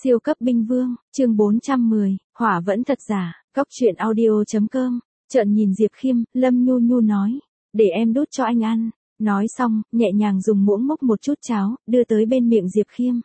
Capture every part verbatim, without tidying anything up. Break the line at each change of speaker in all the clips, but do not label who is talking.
Siêu cấp binh vương, chương bốn trăm mười, hỏa vẫn thật giả, góc truyện audio.com, trợn nhìn Diệp Khiêm, Lâm Nhu Nhu nói, để em đút cho anh ăn, nói xong, nhẹ nhàng dùng muỗng múc một chút cháo, đưa tới bên miệng Diệp Khiêm.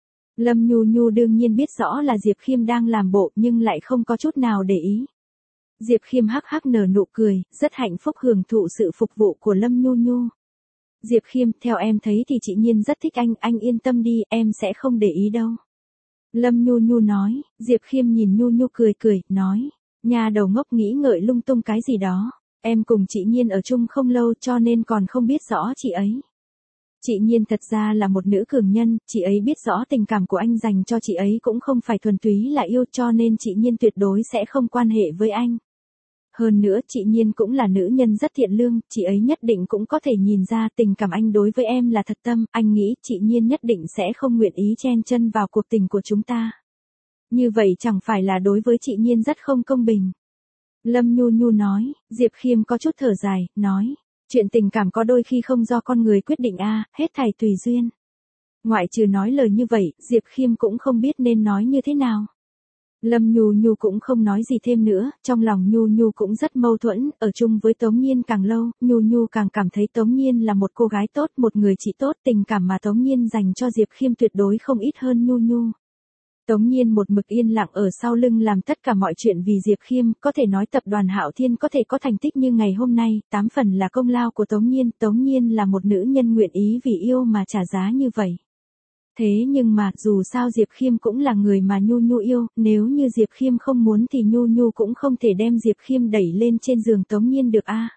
Lâm Nhu Nhu đương nhiên biết rõ là Diệp Khiêm đang làm bộ nhưng lại không có chút nào để ý. Diệp Khiêm hắc hắc nở nụ cười, rất hạnh phúc hưởng thụ sự phục vụ của Lâm Nhu Nhu. Diệp Khiêm, theo em thấy thì chị Nhiên rất thích anh, anh yên tâm đi, em sẽ không để ý đâu. Lâm Nhu Nhu nói, Diệp Khiêm nhìn Nhu Nhu cười cười, nói, nhà đầu ngốc nghĩ ngợi lung tung cái gì đó, em cùng chị Nhiên ở chung không lâu cho nên còn không biết rõ chị ấy. Chị Nhiên thật ra là một nữ cường nhân, chị ấy biết rõ tình cảm của anh dành cho chị ấy cũng không phải thuần túy là yêu cho nên chị Nhiên tuyệt đối sẽ không quan hệ với anh. Hơn nữa chị Nhiên cũng là nữ nhân rất thiện lương, chị ấy nhất định cũng có thể nhìn ra tình cảm anh đối với em là thật tâm, anh nghĩ chị Nhiên nhất định sẽ không nguyện ý chen chân vào cuộc tình của chúng ta. Như vậy chẳng phải là đối với chị Nhiên rất không công bình. Lâm Nhu Nhu nói, Diệp Khiêm có chút thở dài, nói, chuyện tình cảm có đôi khi không do con người quyết định a, hết thảy tùy duyên. Ngoại trừ nói lời như vậy, Diệp Khiêm cũng không biết nên nói như thế nào. Lâm Nhu Nhu cũng không nói gì thêm nữa, trong lòng Nhu Nhu cũng rất mâu thuẫn, ở chung với Tống Nhiên càng lâu, Nhu Nhu càng cảm thấy Tống Nhiên là một cô gái tốt, một người chị tốt, tình cảm mà Tống Nhiên dành cho Diệp Khiêm tuyệt đối không ít hơn Nhu Nhu. Tống Nhiên một mực yên lặng ở sau lưng làm tất cả mọi chuyện vì Diệp Khiêm, có thể nói tập đoàn Hạo Thiên có thể có thành tích như ngày hôm nay, tám phần là công lao của Tống Nhiên, Tống Nhiên là một nữ nhân nguyện ý vì yêu mà trả giá như vậy. Thế nhưng mà, dù sao Diệp Khiêm cũng là người mà Nhu Nhu yêu, nếu như Diệp Khiêm không muốn thì Nhu Nhu cũng không thể đem Diệp Khiêm đẩy lên trên giường Tống Nhiên được a.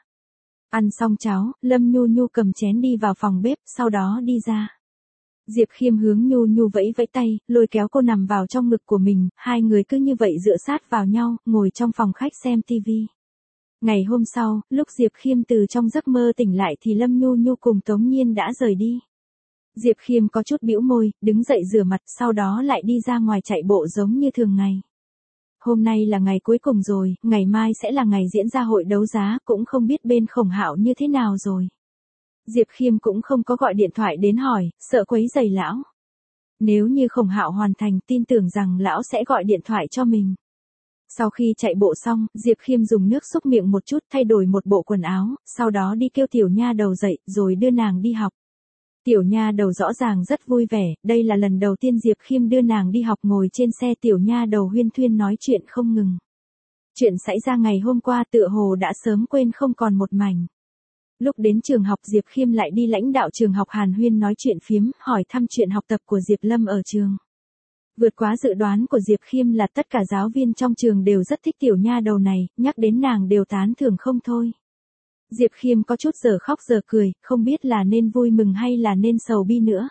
Ăn xong cháo, Lâm Nhu Nhu cầm chén đi vào phòng bếp, sau đó đi ra. Diệp Khiêm hướng Nhu Nhu vẫy vẫy tay, lôi kéo cô nằm vào trong ngực của mình, hai người cứ như vậy dựa sát vào nhau, ngồi trong phòng khách xem tivi. Ngày hôm sau, lúc Diệp Khiêm từ trong giấc mơ tỉnh lại thì Lâm Nhu Nhu cùng Tống Nhiên đã rời đi. Diệp Khiêm có chút bĩu môi, đứng dậy rửa mặt, sau đó lại đi ra ngoài chạy bộ giống như thường ngày. Hôm nay là ngày cuối cùng rồi, ngày mai sẽ là ngày diễn ra hội đấu giá, cũng không biết bên Khổng Hạo như thế nào rồi. Diệp Khiêm cũng không có gọi điện thoại đến hỏi, sợ quấy rầy lão. Nếu như Khổng Hạo hoàn thành, tin tưởng rằng lão sẽ gọi điện thoại cho mình. Sau khi chạy bộ xong, Diệp Khiêm dùng nước xúc miệng một chút, thay đổi một bộ quần áo, sau đó đi kêu tiểu nha đầu dậy, rồi đưa nàng đi học. Tiểu nha đầu rõ ràng rất vui vẻ, đây là lần đầu tiên Diệp Khiêm đưa nàng đi học, ngồi trên xe tiểu nha đầu huyên thuyên nói chuyện không ngừng. Chuyện xảy ra ngày hôm qua tựa hồ đã sớm quên không còn một mảnh. Lúc đến trường học Diệp Khiêm lại đi lãnh đạo trường học hàn huyên nói chuyện phiếm, hỏi thăm chuyện học tập của Diệp Lâm ở trường. Vượt quá dự đoán của Diệp Khiêm là tất cả giáo viên trong trường đều rất thích tiểu nha đầu này, nhắc đến nàng đều tán thưởng không thôi. Diệp Khiêm có chút giờ khóc giờ cười, không biết là nên vui mừng hay là nên sầu bi nữa.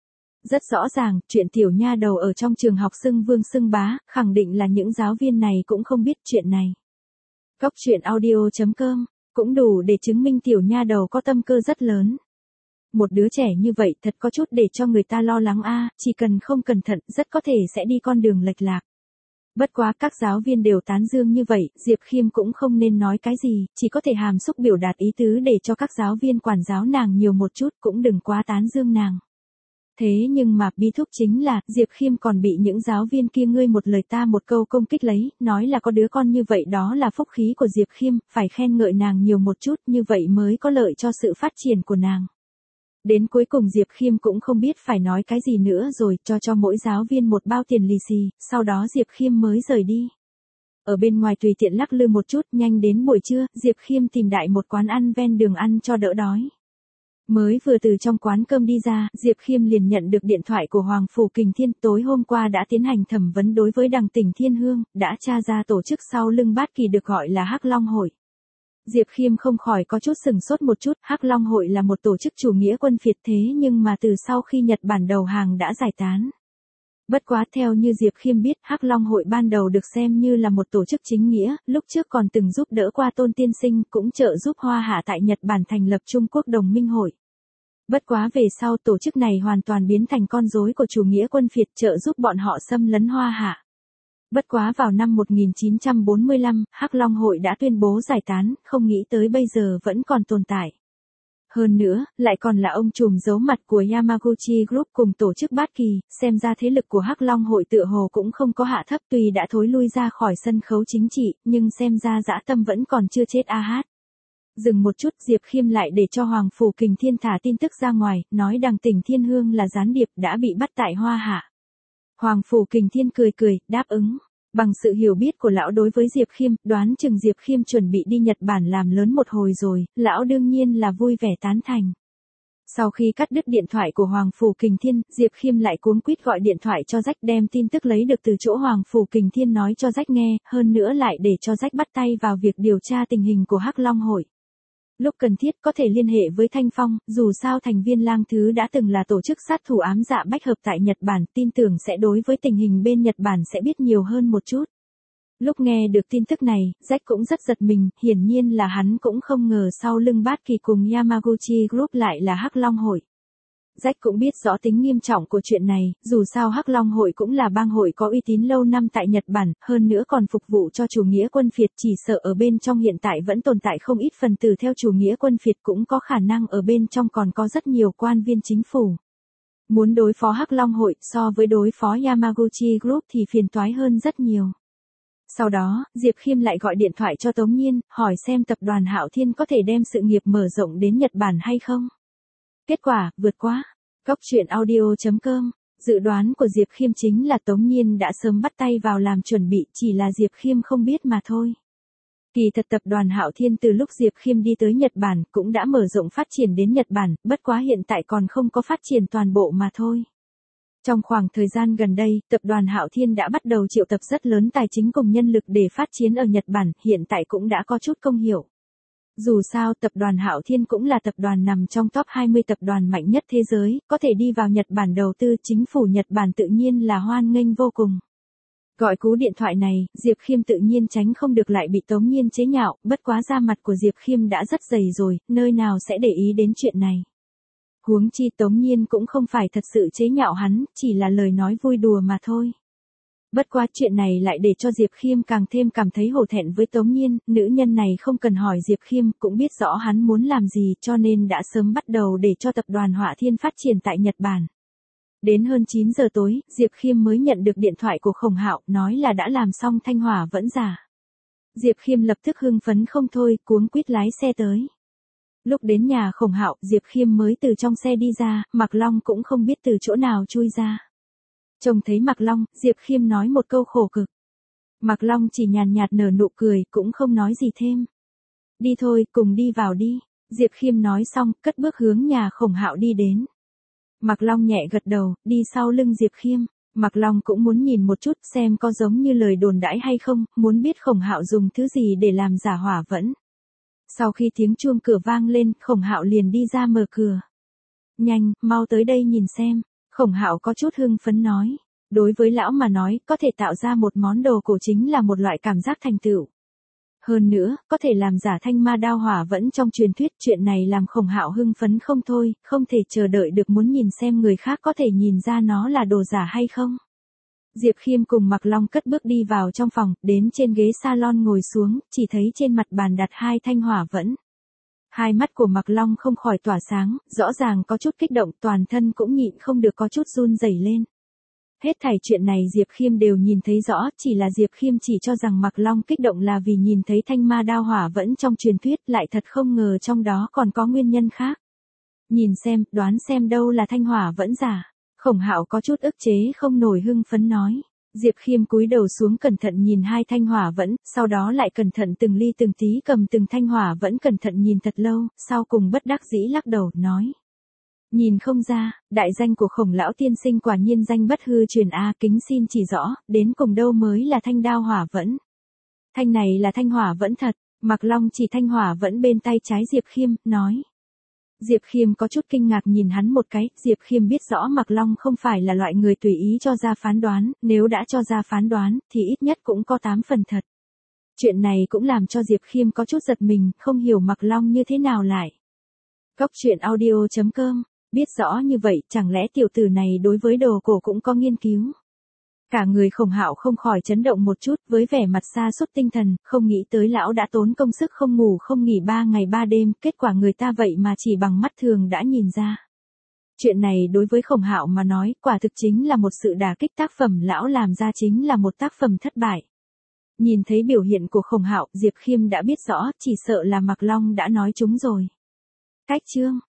Rất rõ ràng, chuyện tiểu nha đầu ở trong trường học xưng vương xưng bá, khẳng định là những giáo viên này cũng không biết chuyện này. Góc truyện audio.com, cũng đủ để chứng minh tiểu nha đầu có tâm cơ rất lớn. Một đứa trẻ như vậy thật có chút để cho người ta lo lắng a, chỉ cần không cẩn thận rất có thể sẽ đi con đường lệch lạc. Bất quá các giáo viên đều tán dương như vậy, Diệp Khiêm cũng không nên nói cái gì, chỉ có thể hàm xúc biểu đạt ý tứ để cho các giáo viên quản giáo nàng nhiều một chút, cũng đừng quá tán dương nàng. Thế nhưng mà bi thúc chính là, Diệp Khiêm còn bị những giáo viên kia ngươi một lời ta một câu công kích lấy, nói là có đứa con như vậy đó là phúc khí của Diệp Khiêm, phải khen ngợi nàng nhiều một chút, như vậy mới có lợi cho sự phát triển của nàng. Đến cuối cùng Diệp Khiêm cũng không biết phải nói cái gì nữa rồi, cho cho mỗi giáo viên một bao tiền lì xì, sau đó Diệp Khiêm mới rời đi. Ở bên ngoài tùy tiện lắc lư một chút, nhanh đến buổi trưa, Diệp Khiêm tìm đại một quán ăn ven đường ăn cho đỡ đói. Mới vừa từ trong quán cơm đi ra, Diệp Khiêm liền nhận được điện thoại của Hoàng Phủ Kình Thiên, tối hôm qua đã tiến hành thẩm vấn đối với Đằng Tỉnh Thiên Hương, đã tra ra tổ chức sau lưng Bát Kỳ được gọi là Hắc Long Hội. Diệp Khiêm không khỏi có chút sừng sốt một chút, Hắc Long Hội là một tổ chức chủ nghĩa quân phiệt thế nhưng mà từ sau khi Nhật Bản đầu hàng đã giải tán. Bất quá theo như Diệp Khiêm biết, Hắc Long Hội ban đầu được xem như là một tổ chức chính nghĩa, lúc trước còn từng giúp đỡ qua Tôn Tiên Sinh, cũng trợ giúp Hoa Hạ tại Nhật Bản thành lập Trung Quốc Đồng Minh Hội. Bất quá về sau tổ chức này hoàn toàn biến thành con rối của chủ nghĩa quân phiệt, trợ giúp bọn họ xâm lấn Hoa Hạ. Bất quá vào năm một nghìn chín trăm bốn mươi lăm, Hắc Long Hội đã tuyên bố giải tán, không nghĩ tới bây giờ vẫn còn tồn tại. Hơn nữa, lại còn là ông trùm giấu mặt của Yamaguchi Group cùng tổ chức Bát Kỳ, xem ra thế lực của Hắc Long hội tựa hồ cũng không có hạ thấp, tuy đã thối lui ra khỏi sân khấu chính trị, nhưng xem ra dã tâm vẫn còn chưa chết a hát. Dừng một chút, Diệp Khiêm lại để cho Hoàng Phủ Kình Thiên thả tin tức ra ngoài, nói đằng Tỉnh Thiên Hương là gián điệp đã bị bắt tại Hoa Hạ. Hoàng Phủ Kình Thiên cười cười, đáp ứng. Bằng sự hiểu biết của lão đối với Diệp Khiêm, đoán chừng Diệp Khiêm chuẩn bị đi Nhật Bản làm lớn một hồi rồi, lão đương nhiên là vui vẻ tán thành. Sau khi cắt đứt điện thoại của Hoàng Phủ Kình Thiên, Diệp Khiêm lại cuống quýt gọi điện thoại cho Jack đem tin tức lấy được từ chỗ Hoàng Phủ Kình Thiên nói cho Jack nghe, hơn nữa lại để cho Jack bắt tay vào việc điều tra tình hình của Hắc Long hội. Lúc cần thiết có thể liên hệ với Thanh Phong, dù sao thành viên Lang Thứ đã từng là tổ chức sát thủ ám dạ bách hợp tại Nhật Bản, tin tưởng sẽ đối với tình hình bên Nhật Bản sẽ biết nhiều hơn một chút. Lúc nghe được tin tức này, Jack cũng rất giật mình, hiển nhiên là hắn cũng không ngờ sau lưng Bát Kỳ cùng Yamaguchi Group lại là Hắc Long hội. Jack cũng biết rõ tính nghiêm trọng của chuyện này, dù sao Hắc Long hội cũng là bang hội có uy tín lâu năm tại Nhật Bản, hơn nữa còn phục vụ cho chủ nghĩa quân phiệt, chỉ sợ ở bên trong hiện tại vẫn tồn tại không ít phần tử theo chủ nghĩa quân phiệt, cũng có khả năng ở bên trong còn có rất nhiều quan viên chính phủ. Muốn đối phó Hắc Long hội so với đối phó Yamaguchi Group thì phiền toái hơn rất nhiều. Sau đó, Diệp Khiêm lại gọi điện thoại cho Tống Nhiên, hỏi xem tập đoàn Hạo Thiên có thể đem sự nghiệp mở rộng đến Nhật Bản hay không. Kết quả, vượt quá. Cóc truyện audio chấm com. Dự đoán của Diệp Khiêm chính là Tống Nhiên đã sớm bắt tay vào làm chuẩn bị, chỉ là Diệp Khiêm không biết mà thôi. Kỳ thật tập đoàn Hạo Thiên từ lúc Diệp Khiêm đi tới Nhật Bản cũng đã mở rộng phát triển đến Nhật Bản, bất quá hiện tại còn không có phát triển toàn bộ mà thôi. Trong khoảng thời gian gần đây, tập đoàn Hạo Thiên đã bắt đầu triệu tập rất lớn tài chính cùng nhân lực để phát triển ở Nhật Bản, hiện tại cũng đã có chút công hiệu. Dù sao, tập đoàn Hạo Thiên cũng là tập đoàn nằm trong top hai mươi tập đoàn mạnh nhất thế giới, có thể đi vào Nhật Bản đầu tư, chính phủ Nhật Bản tự nhiên là hoan nghênh vô cùng. Gọi cú điện thoại này, Diệp Khiêm tự nhiên tránh không được lại bị Tống Nhiên chế nhạo, bất quá da mặt của Diệp Khiêm đã rất dày rồi, nơi nào sẽ để ý đến chuyện này. Huống chi Tống Nhiên cũng không phải thật sự chế nhạo hắn, chỉ là lời nói vui đùa mà thôi. Bất quá chuyện này lại để cho Diệp Khiêm càng thêm cảm thấy hổ thẹn với Tống Nhiên, nữ nhân này không cần hỏi Diệp Khiêm cũng biết rõ hắn muốn làm gì cho nên đã sớm bắt đầu để cho tập đoàn Hạo Thiên phát triển tại Nhật Bản. Đến hơn chín giờ tối, Diệp Khiêm mới nhận được điện thoại của Khổng Hạo, nói là đã làm xong thanh hỏa vẫn giả. Diệp Khiêm lập tức hưng phấn không thôi, cuống quýt lái xe tới. Lúc đến nhà Khổng Hạo, Diệp Khiêm mới từ trong xe đi ra, Mạc Long cũng không biết từ chỗ nào chui ra. Trông thấy Mạc Long, Diệp Khiêm nói một câu khổ cực. Mạc Long chỉ nhàn nhạt nở nụ cười, cũng không nói gì thêm. Đi thôi, cùng đi vào đi. Diệp Khiêm nói xong, cất bước hướng nhà Khổng Hạo đi đến. Mạc Long nhẹ gật đầu, đi sau lưng Diệp Khiêm. Mạc Long cũng muốn nhìn một chút xem có giống như lời đồn đãi hay không, muốn biết Khổng Hạo dùng thứ gì để làm giả hỏa vẫn. Sau khi tiếng chuông cửa vang lên, Khổng Hạo liền đi ra mở cửa. Nhanh, mau tới đây nhìn xem. Khổng Hạo có chút hưng phấn nói. Đối với lão mà nói, có thể tạo ra một món đồ cổ chính là một loại cảm giác thành tựu. Hơn nữa, có thể làm giả thanh ma đao hỏa vẫn trong truyền thuyết, chuyện này làm Khổng Hạo hưng phấn không thôi, không thể chờ đợi được muốn nhìn xem người khác có thể nhìn ra nó là đồ giả hay không. Diệp Khiêm cùng Mạc Long cất bước đi vào trong phòng, đến trên ghế salon ngồi xuống, chỉ thấy trên mặt bàn đặt hai thanh hỏa vẫn. Hai mắt của Mạc Long không khỏi tỏa sáng, rõ ràng có chút kích động, toàn thân cũng nhịn không được có chút run rẩy lên. Hết thảy chuyện này Diệp Khiêm đều nhìn thấy rõ, chỉ là Diệp Khiêm chỉ cho rằng Mạc Long kích động là vì nhìn thấy thanh ma đao hỏa vẫn trong truyền thuyết, lại thật không ngờ trong đó còn có nguyên nhân khác. Nhìn xem, đoán xem đâu là thanh hỏa vẫn giả. Khổng Hạo có chút ức chế không nổi hưng phấn nói. Diệp Khiêm cúi đầu xuống cẩn thận nhìn hai thanh hỏa vẫn, sau đó lại cẩn thận từng ly từng tí cầm từng thanh hỏa vẫn cẩn thận nhìn thật lâu, sau cùng bất đắc dĩ lắc đầu, nói. Nhìn không ra, đại danh của Khổng lão tiên sinh quả nhiên danh bất hư truyền a, kính xin chỉ rõ, đến cùng đâu mới là thanh đao hỏa vẫn. Thanh này là thanh hỏa vẫn thật, Mạc Long chỉ thanh hỏa vẫn bên tay trái Diệp Khiêm, nói. Diệp Khiêm có chút kinh ngạc nhìn hắn một cái, Diệp Khiêm biết rõ Mạc Long không phải là loại người tùy ý cho ra phán đoán, nếu đã cho ra phán đoán, thì ít nhất cũng có tám phần thật. Chuyện này cũng làm cho Diệp Khiêm có chút giật mình, không hiểu Mạc Long như thế nào lại. Cóc truyện audio chấm com, biết rõ như vậy, chẳng lẽ tiểu tử này đối với đồ cổ cũng có nghiên cứu. Cả người Khổng Hạo không khỏi chấn động một chút, với vẻ mặt sa sút tinh thần, không nghĩ tới lão đã tốn công sức không ngủ không nghỉ ba ngày ba đêm, kết quả người ta vậy mà chỉ bằng mắt thường đã nhìn ra. Chuyện này đối với Khổng Hạo mà nói, quả thực chính là một sự đả kích, tác phẩm lão làm ra chính là một tác phẩm thất bại. Nhìn thấy biểu hiện của Khổng Hạo, Diệp Khiêm đã biết rõ, chỉ sợ là Mạc Long đã nói trúng rồi. Cách chương